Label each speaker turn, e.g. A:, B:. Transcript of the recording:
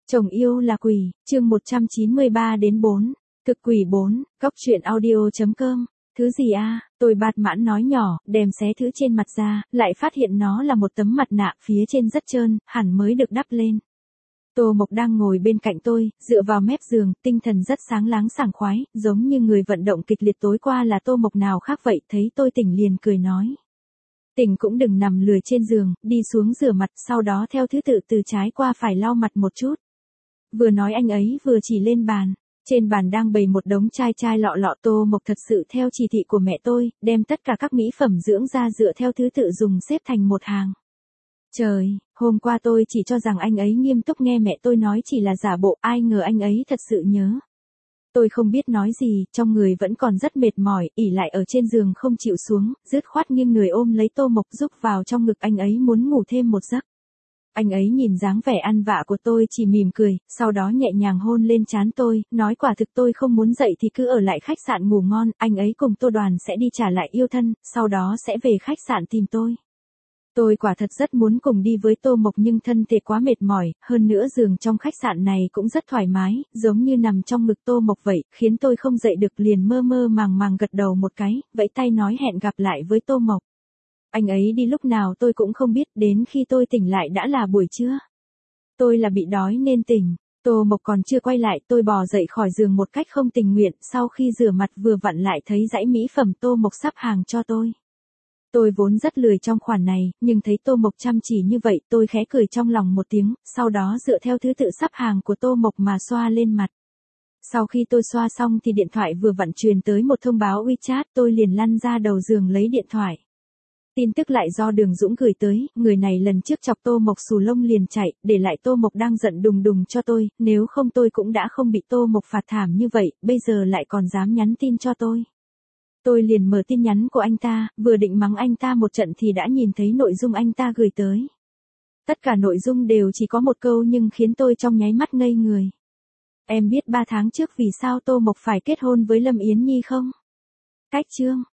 A: Chồng yêu là quỷ, chương 193 đến 4. Thực quỷ 4, cóc truyện audio.com. Thứ gì a? Tôi bạt mãn nói nhỏ, đem xé thứ trên mặt ra, lại phát hiện nó là một tấm mặt nạ phía trên rất trơn, hẳn mới được đắp lên. Tô Mộc đang ngồi bên cạnh tôi, dựa vào mép giường, tinh thần rất sáng láng sảng khoái, giống như người vận động kịch liệt. Tối qua là Tô Mộc nào khác vậy, thấy tôi tỉnh liền cười nói. Tỉnh cũng đừng nằm lười trên giường, đi xuống rửa mặt, sau đó theo thứ tự từ trái qua phải lau mặt một chút. Vừa nói anh ấy vừa chỉ lên bàn. Trên bàn đang bày một đống chai lọ lọ. Tô Mộc thật sự theo chỉ thị của mẹ tôi, đem tất cả các mỹ phẩm dưỡng da dựa theo thứ tự dùng xếp thành một hàng. Trời, hôm qua tôi chỉ cho rằng anh ấy nghiêm túc nghe mẹ tôi nói chỉ là giả bộ, ai ngờ anh ấy thật sự nhớ. Tôi không biết nói gì, trong người vẫn còn rất mệt mỏi, ỉ lại ở trên giường không chịu xuống, dứt khoát nghiêng người ôm lấy Tô Mộc rúc vào trong ngực anh ấy muốn ngủ thêm một giấc. Anh ấy nhìn dáng vẻ ăn vạ của tôi chỉ mỉm cười, sau đó nhẹ nhàng hôn lên trán tôi, nói quả thực tôi không muốn dậy thì cứ ở lại khách sạn ngủ ngon, anh ấy cùng Tô Đoàn sẽ đi trả lại yêu thân, sau đó sẽ về khách sạn tìm tôi. Tôi quả thật rất muốn cùng đi với Tô Mộc nhưng thân thể quá mệt mỏi, hơn nữa giường trong khách sạn này cũng rất thoải mái, giống như nằm trong ngực Tô Mộc vậy, khiến tôi không dậy được liền mơ mơ màng gật đầu một cái, vẫy tay nói hẹn gặp lại với Tô Mộc. Anh ấy đi lúc nào tôi cũng không biết, đến khi tôi tỉnh lại đã là buổi trưa. Tôi là bị đói nên tỉnh, Tô Mộc còn chưa quay lại, tôi bò dậy khỏi giường một cách không tình nguyện, sau khi rửa mặt vừa vặn lại thấy dãy mỹ phẩm Tô Mộc sắp hàng cho tôi. Tôi vốn rất lười trong khoản này, nhưng thấy Tô Mộc chăm chỉ như vậy, tôi khẽ cười trong lòng một tiếng, sau đó dựa theo thứ tự sắp hàng của Tô Mộc mà xoa lên mặt. Sau khi tôi xoa xong thì điện thoại vừa vặn truyền tới một thông báo WeChat, tôi liền lăn ra đầu giường lấy điện thoại. Tin tức lại do Đường Dũng gửi tới, người này lần trước chọc Tô Mộc xù lông liền chạy, để lại Tô Mộc đang giận đùng đùng cho tôi, nếu không tôi cũng đã không bị Tô Mộc phạt thảm như vậy, bây giờ lại còn dám nhắn tin cho tôi. Tôi liền mở tin nhắn của anh ta, vừa định mắng anh ta một trận thì đã nhìn thấy nội dung anh ta gửi tới. Tất cả nội dung đều chỉ có một câu nhưng khiến tôi trong nháy mắt ngây người. Em biết 3 tháng trước vì sao Tô Mộc phải kết hôn với Lâm Yến Nhi không? Cách chương.